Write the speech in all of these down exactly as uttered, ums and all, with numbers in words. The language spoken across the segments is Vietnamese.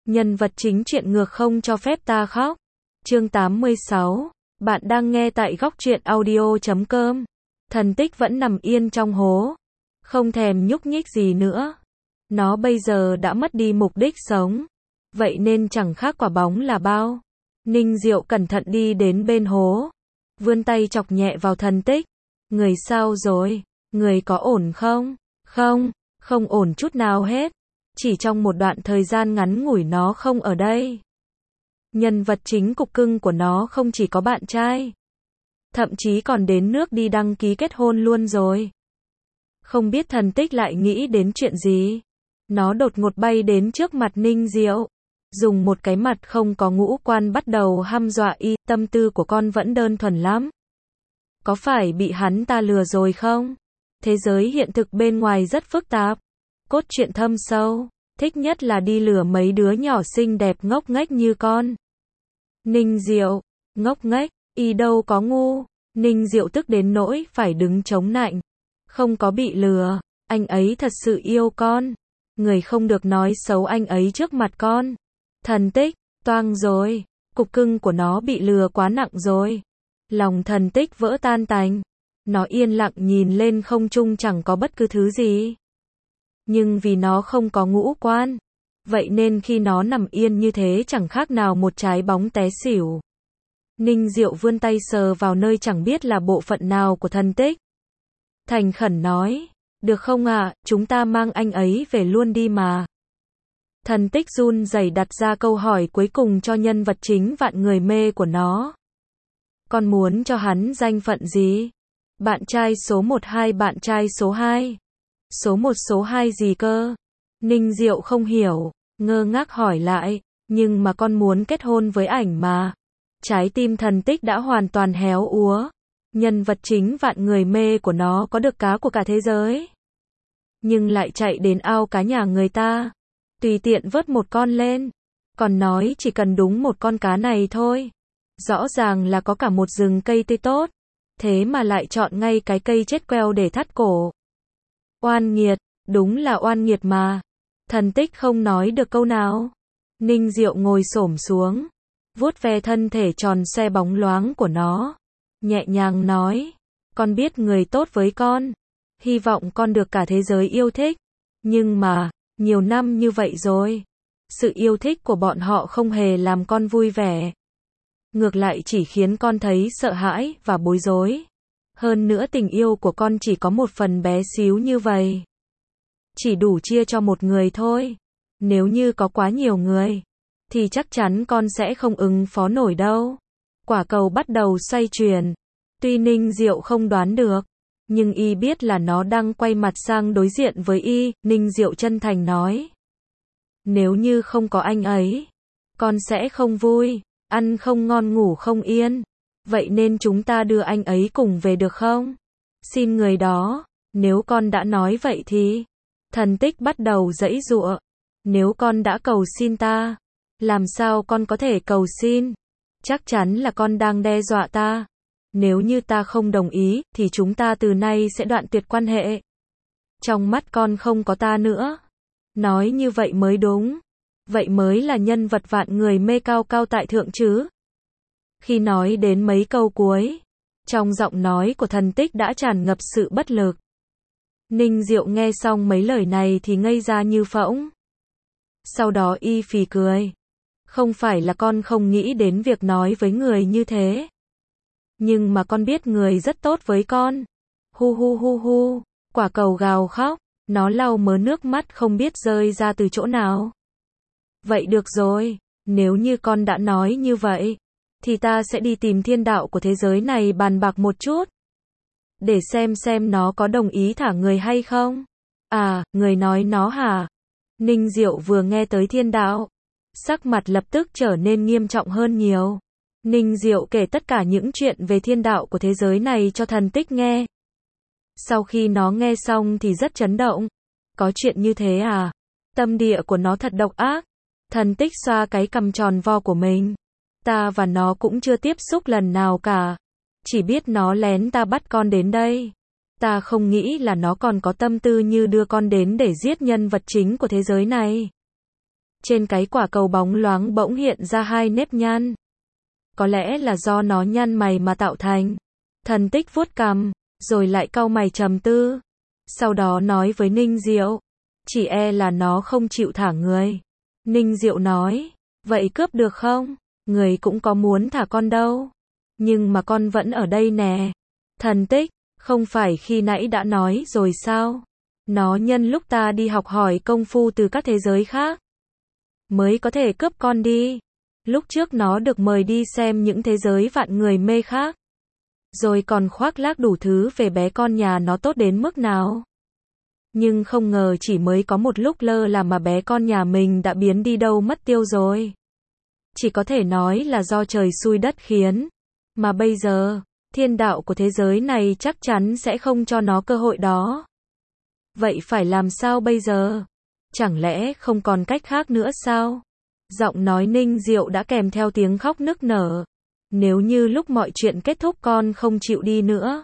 Nhân vật chính chuyện ngược không cho phép ta khóc. Chương tám mươi sáu. Bạn đang nghe tại góc truyện audio chấm com. Thần Tích vẫn nằm yên trong hố, không thèm nhúc nhích gì nữa. Nó bây giờ đã mất đi mục đích sống, vậy nên chẳng khác quả bóng là bao. Ninh Diệu cẩn thận đi đến bên hố, vươn tay chọc nhẹ vào Thần Tích. Người sao rồi? Người có ổn không? Không, không ổn chút nào hết. Chỉ trong một đoạn thời gian ngắn ngủi nó không ở đây. Nhân vật chính cục cưng của nó không chỉ có bạn trai, thậm chí còn đến nước đi đăng ký kết hôn luôn rồi. Không biết Thần Tích lại nghĩ đến chuyện gì. Nó đột ngột bay đến trước mặt Ninh Diệu, dùng một cái mặt không có ngũ quan bắt đầu hăm dọa y. Tâm tư của con vẫn đơn thuần lắm. Có phải bị hắn ta lừa rồi không? Thế giới hiện thực bên ngoài rất phức tạp, cốt truyện thâm sâu, thích nhất là đi lừa mấy đứa nhỏ xinh đẹp ngốc nghếch như con. Ninh Diệu, ngốc nghếch, y đâu có ngu. Ninh Diệu tức đến nỗi phải đứng chống nạnh. Không có bị lừa, anh ấy thật sự yêu con. Người không được nói xấu anh ấy trước mặt con. Thần Tích, toang rồi, cục cưng của nó bị lừa quá nặng rồi. Lòng Thần Tích vỡ tan tành. Nó yên lặng nhìn lên không trung, chẳng có bất cứ thứ gì. Nhưng vì nó không có ngũ quan, vậy nên khi nó nằm yên như thế chẳng khác nào một trái bóng té xỉu. Ninh Diệu vươn tay sờ vào nơi chẳng biết là bộ phận nào của Thần Tích. Thành khẩn nói, được không ạ, à, chúng ta mang anh ấy về luôn đi mà. Thần Tích run rẩy đặt ra câu hỏi cuối cùng cho nhân vật chính vạn người mê của nó. Con muốn cho hắn danh phận gì? Bạn trai số một hay bạn trai số hai? Số một số hai gì cơ? Ninh Diệu không hiểu, ngơ ngác hỏi lại, nhưng mà con muốn kết hôn với ảnh mà. Trái tim Thần Tích đã hoàn toàn héo úa. Nhân vật chính vạn người mê của nó có được cá của cả thế giới, nhưng lại chạy đến ao cá nhà người ta, tùy tiện vớt một con lên, còn nói chỉ cần đúng một con cá này thôi. Rõ ràng là có cả một rừng cây tươi tốt, thế mà lại chọn ngay cái cây chết queo để thắt cổ. Oan nghiệt, đúng là oan nghiệt mà. Thần Tích không nói được câu nào. Ninh Diệu ngồi xổm xuống, vuốt ve thân thể tròn xoe bóng loáng của nó, nhẹ nhàng nói, con biết người tốt với con, hy vọng con được cả thế giới yêu thích, nhưng mà, nhiều năm như vậy rồi, sự yêu thích của bọn họ không hề làm con vui vẻ. Ngược lại chỉ khiến con thấy sợ hãi và bối rối. Hơn nữa tình yêu của con chỉ có một phần bé xíu như vậy, chỉ đủ chia cho một người thôi. Nếu như có quá nhiều người, thì chắc chắn con sẽ không ứng phó nổi đâu. Quả cầu bắt đầu xoay chuyển. Tuy Ninh Diệu không đoán được, nhưng y biết là nó đang quay mặt sang đối diện với y. Ninh Diệu chân thành nói, nếu như không có anh ấy, con sẽ không vui, ăn không ngon ngủ không yên. Vậy nên chúng ta đưa anh ấy cùng về được không? Xin người đó, nếu con đã nói vậy thì... Thần Tích bắt đầu giãy giụa. Nếu con đã cầu xin ta, làm sao con có thể cầu xin? Chắc chắn là con đang đe dọa ta. Nếu như ta không đồng ý, thì chúng ta từ nay sẽ đoạn tuyệt quan hệ. Trong mắt con không có ta nữa. Nói như vậy mới đúng. Vậy mới là nhân vật vạn người mê cao cao tại thượng chứ. Khi nói đến mấy câu cuối, trong giọng nói của Thần Tích đã tràn ngập sự bất lực. Ninh Diệu nghe xong mấy lời này thì ngây ra như phỗng. Sau đó y phì cười. Không phải là con không nghĩ đến việc nói với người như thế, nhưng mà con biết người rất tốt với con. Hu hu hu hu, quả cầu gào khóc, nó lau mớ nước mắt không biết rơi ra từ chỗ nào. Vậy được rồi, nếu như con đã nói như vậy, thì ta sẽ đi tìm thiên đạo của thế giới này bàn bạc một chút, để xem xem nó có đồng ý thả người hay không. À, người nói nó hả? Ninh Diệu vừa nghe tới thiên đạo, sắc mặt lập tức trở nên nghiêm trọng hơn nhiều. Ninh Diệu kể tất cả những chuyện về thiên đạo của thế giới này cho Thần Tích nghe. Sau khi nó nghe xong thì rất chấn động. Có chuyện như thế à? Tâm địa của nó thật độc ác. Thần Tích xoa cái cằm tròn vo của mình. Ta và nó cũng chưa tiếp xúc lần nào cả. Chỉ biết nó lén ta bắt con đến đây. Ta không nghĩ là nó còn có tâm tư như đưa con đến để giết nhân vật chính của thế giới này. Trên cái quả cầu bóng loáng bỗng hiện ra hai nếp nhăn. Có lẽ là do nó nhăn mày mà tạo thành. Thần Tích vuốt cằm, rồi lại cau mày trầm tư. Sau đó nói với Ninh Diệu, chỉ e là nó không chịu thả người. Ninh Diệu nói, vậy cướp được không? Người cũng có muốn thả con đâu. Nhưng mà con vẫn ở đây nè. Thần Tích, không phải khi nãy đã nói rồi sao? Nó nhân lúc ta đi học hỏi công phu từ các thế giới khác, mới có thể cướp con đi. Lúc trước nó được mời đi xem những thế giới vạn người mê khác. Rồi còn khoác lác đủ thứ về bé con nhà nó tốt đến mức nào. Nhưng không ngờ chỉ mới có một lúc lơ là mà bé con nhà mình đã biến đi đâu mất tiêu rồi. Chỉ có thể nói là do trời xui đất khiến. Mà bây giờ, thiên đạo của thế giới này chắc chắn sẽ không cho nó cơ hội đó. Vậy phải làm sao bây giờ? Chẳng lẽ không còn cách khác nữa sao? Giọng nói Ninh Diệu đã kèm theo tiếng khóc nức nở. Nếu như lúc mọi chuyện kết thúc con không chịu đi nữa,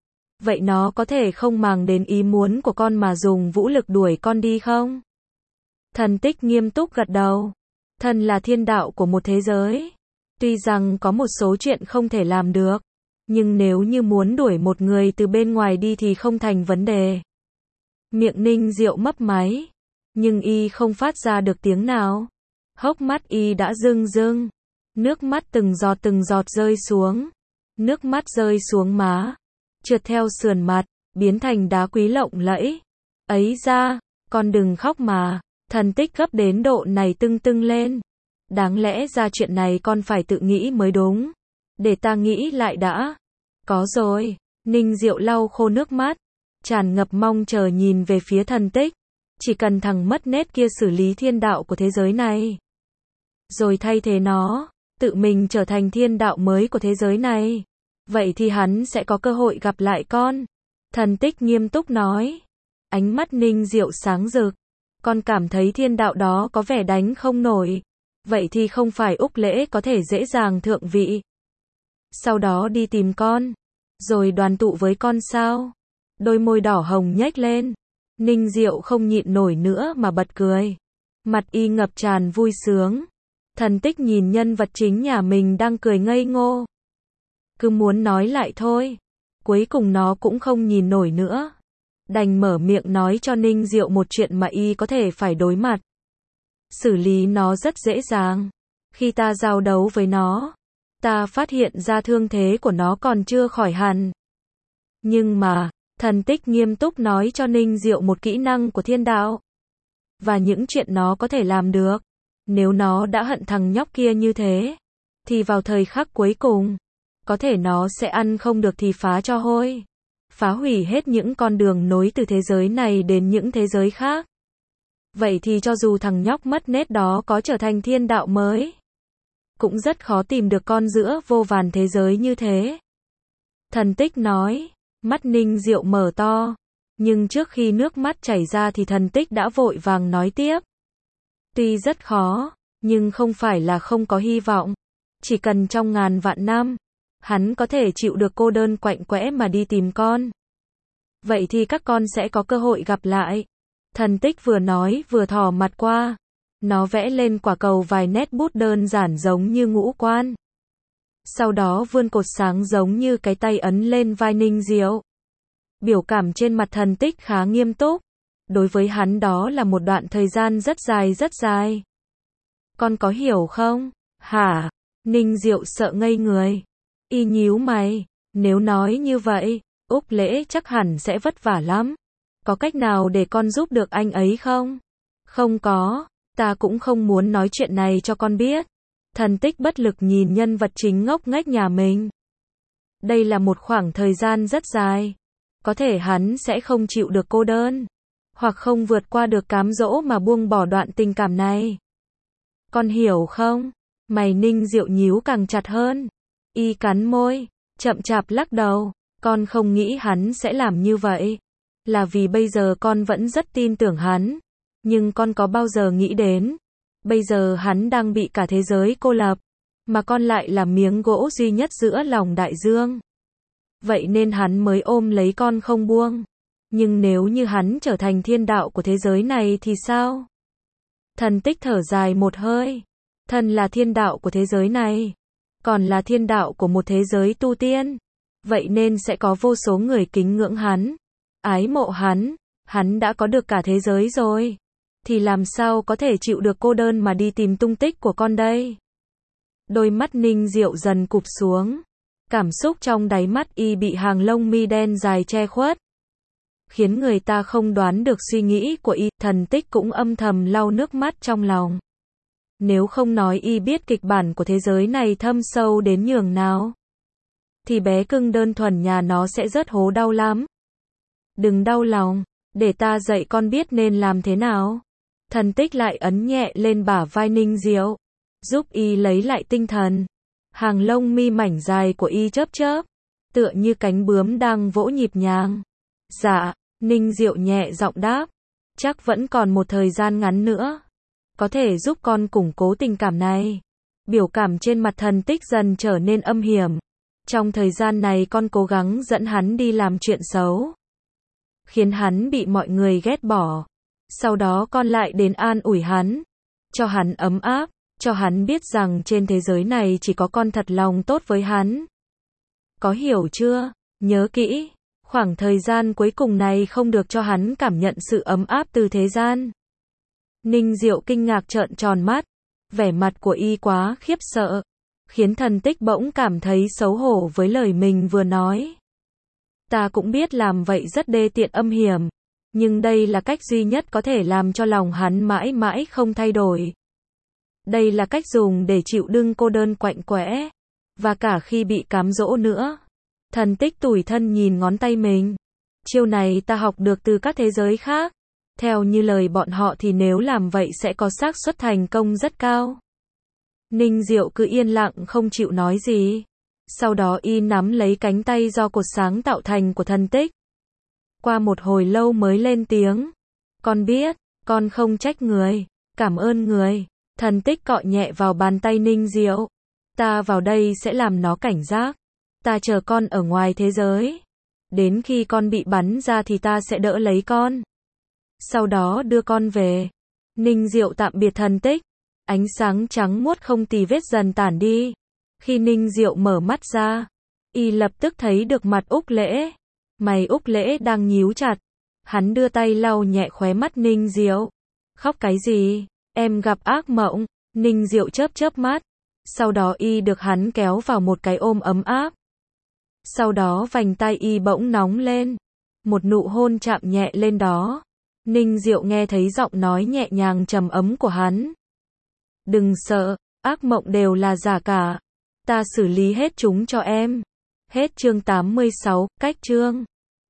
vậy nó có thể không màng đến ý muốn của con mà dùng vũ lực đuổi con đi không? Thần Tích nghiêm túc gật đầu. Thần là thiên đạo của một thế giới. Tuy rằng có một số chuyện không thể làm được, nhưng nếu như muốn đuổi một người từ bên ngoài đi thì không thành vấn đề. Miệng Ninh Diệu mấp máy, nhưng y không phát ra được tiếng nào. Hốc mắt y đã rưng rưng, nước mắt từng giọt từng giọt rơi xuống. Nước mắt rơi xuống má, trượt theo sườn mặt, biến thành đá quý lộng lẫy. Ấy ra, con đừng khóc mà. Thần Tích gấp đến độ này tưng tưng lên. Đáng lẽ ra chuyện này con phải tự nghĩ mới đúng. Để ta nghĩ lại đã. Có rồi. Ninh Diệu lau khô nước mắt, tràn ngập mong chờ nhìn về phía Thần Tích. Chỉ cần thằng mất nết kia xử lý thiên đạo của thế giới này, rồi thay thế nó, tự mình trở thành thiên đạo mới của thế giới này, vậy thì hắn sẽ có cơ hội gặp lại con. Thần Tích nghiêm túc nói. Ánh mắt Ninh Diệu sáng rực. Con cảm thấy thiên đạo đó có vẻ đánh không nổi. Vậy thì không phải Úc Lễ có thể dễ dàng thượng vị, sau đó đi tìm con, rồi đoàn tụ với con sao? Đôi môi đỏ hồng nhếch lên. Ninh Diệu không nhịn nổi nữa mà bật cười. Mặt y ngập tràn vui sướng. Thần Tích nhìn nhân vật chính nhà mình đang cười ngây ngô, cứ muốn nói lại thôi. Cuối cùng nó cũng không nhìn nổi nữa, đành mở miệng nói cho Ninh Diệu một chuyện mà y có thể phải đối mặt. Xử lý nó rất dễ dàng. Khi ta giao đấu với nó, ta phát hiện ra thương thế của nó còn chưa khỏi hẳn. Nhưng mà, Thần Tích nghiêm túc nói cho Ninh Diệu một kỹ năng của thiên đạo, và những chuyện nó có thể làm được. Nếu nó đã hận thằng nhóc kia như thế, thì vào thời khắc cuối cùng, có thể nó sẽ ăn không được thì phá cho hôi. Phá hủy hết những con đường nối từ thế giới này đến những thế giới khác. Vậy thì cho dù thằng nhóc mất nết đó có trở thành thiên đạo mới, cũng rất khó tìm được con giữa vô vàn thế giới như thế. Thần Tích nói. Mắt Ninh Diệu mở to. Nhưng trước khi nước mắt chảy ra thì Thần Tích đã vội vàng nói tiếp. Tuy rất khó, nhưng không phải là không có hy vọng. Chỉ cần trong ngàn vạn năm, hắn có thể chịu được cô đơn quạnh quẽ mà đi tìm con, vậy thì các con sẽ có cơ hội gặp lại. Thần Tích vừa nói vừa thò mặt qua. Nó vẽ lên quả cầu vài nét bút đơn giản giống như ngũ quan. Sau đó vươn cột sáng giống như cái tay ấn lên vai Ninh Diệu. Biểu cảm trên mặt Thần Tích khá nghiêm túc. Đối với hắn đó là một đoạn thời gian rất dài rất dài. Con có hiểu không? Hả? Ninh Diệu sợ ngây người. Y nhíu mày. Nếu nói như vậy, Úc Lễ chắc hẳn sẽ vất vả lắm. Có cách nào để con giúp được anh ấy không? Không có. Ta cũng không muốn nói chuyện này cho con biết. Thần Tích bất lực nhìn nhân vật chính ngốc nghếch nhà mình. Đây là một khoảng thời gian rất dài. Có thể hắn sẽ không chịu được cô đơn, hoặc không vượt qua được cám dỗ mà buông bỏ đoạn tình cảm này. Con hiểu không? Mày Ninh Diệu nhíu càng chặt hơn. Y cắn môi, chậm chạp lắc đầu. Con không nghĩ hắn sẽ làm như vậy. Là vì bây giờ con vẫn rất tin tưởng hắn. Nhưng con có bao giờ nghĩ đến, bây giờ hắn đang bị cả thế giới cô lập, mà con lại là miếng gỗ duy nhất giữa lòng đại dương. Vậy nên hắn mới ôm lấy con không buông. Nhưng nếu như hắn trở thành thiên đạo của thế giới này thì sao? Thần Tích thở dài một hơi. Thần là thiên đạo của thế giới này, còn là thiên đạo của một thế giới tu tiên. Vậy nên sẽ có vô số người kính ngưỡng hắn, ái mộ hắn. Hắn đã có được cả thế giới rồi, thì làm sao có thể chịu được cô đơn mà đi tìm tung tích của con đây? Đôi mắt Ninh Diệu dần cụp xuống. Cảm xúc trong đáy mắt y bị hàng lông mi đen dài che khuất, khiến người ta không đoán được suy nghĩ của y. Thần Tích cũng âm thầm lau nước mắt trong lòng. Nếu không nói y biết kịch bản của thế giới này thâm sâu đến nhường nào, thì bé cưng đơn thuần nhà nó sẽ rớt hố đau lắm. Đừng đau lòng, để ta dạy con biết nên làm thế nào. Thần Tích lại ấn nhẹ lên bả vai Ninh Diệu, giúp y lấy lại tinh thần. Hàng lông mi mảnh dài của y chớp chớp, tựa như cánh bướm đang vỗ nhịp nhàng. Dạ, Ninh Diệu nhẹ giọng đáp, chắc vẫn còn một thời gian ngắn nữa, có thể giúp con củng cố tình cảm này. Biểu cảm trên mặt Thần Tích dần trở nên âm hiểm. Trong thời gian này con cố gắng dẫn hắn đi làm chuyện xấu, khiến hắn bị mọi người ghét bỏ. Sau đó con lại đến an ủi hắn, cho hắn ấm áp, cho hắn biết rằng trên thế giới này chỉ có con thật lòng tốt với hắn. Có hiểu chưa? Nhớ kỹ, khoảng thời gian cuối cùng này không được cho hắn cảm nhận sự ấm áp từ thế gian. Ninh Diệu kinh ngạc trợn tròn mắt, vẻ mặt của y quá khiếp sợ, khiến Thần Tích bỗng cảm thấy xấu hổ với lời mình vừa nói. Ta cũng biết làm vậy rất đê tiện âm hiểm, nhưng đây là cách duy nhất có thể làm cho lòng hắn mãi mãi không thay đổi. Đây là cách dùng để chịu đựng cô đơn quạnh quẽ, và cả khi bị cám dỗ nữa. Thần Tích tủi thân nhìn ngón tay mình. Chiêu này ta học được từ các thế giới khác. Theo như lời bọn họ thì nếu làm vậy sẽ có xác suất thành công rất cao. Ninh Diệu cứ yên lặng không chịu nói gì. Sau đó y nắm lấy cánh tay do cột sáng tạo thành của Thần Tích. Qua một hồi lâu mới lên tiếng. Con biết, con không trách người. Cảm ơn người. Thần Tích cọ nhẹ vào bàn tay Ninh Diệu. Ta vào đây sẽ làm nó cảnh giác. Ta chờ con ở ngoài thế giới. Đến khi con bị bắn ra thì ta sẽ đỡ lấy con. Sau đó đưa con về. Ninh Diệu tạm biệt Thần Tích. Ánh sáng trắng muốt không tì vết dần tản đi. Khi Ninh Diệu mở mắt ra, y lập tức thấy được mặt Úc Lễ. Mày Úc Lễ đang nhíu chặt. Hắn đưa tay lau nhẹ khóe mắt Ninh Diệu. Khóc cái gì? Em gặp ác mộng. Ninh Diệu chớp chớp mắt. Sau đó y được hắn kéo vào một cái ôm ấm áp. Sau đó vành tay y bỗng nóng lên. Một nụ hôn chạm nhẹ lên đó. Ninh Diệu nghe thấy giọng nói nhẹ nhàng trầm ấm của hắn. Đừng sợ, ác mộng đều là giả cả. Ta xử lý hết chúng cho em. Hết chương tám mươi sáu, cách chương.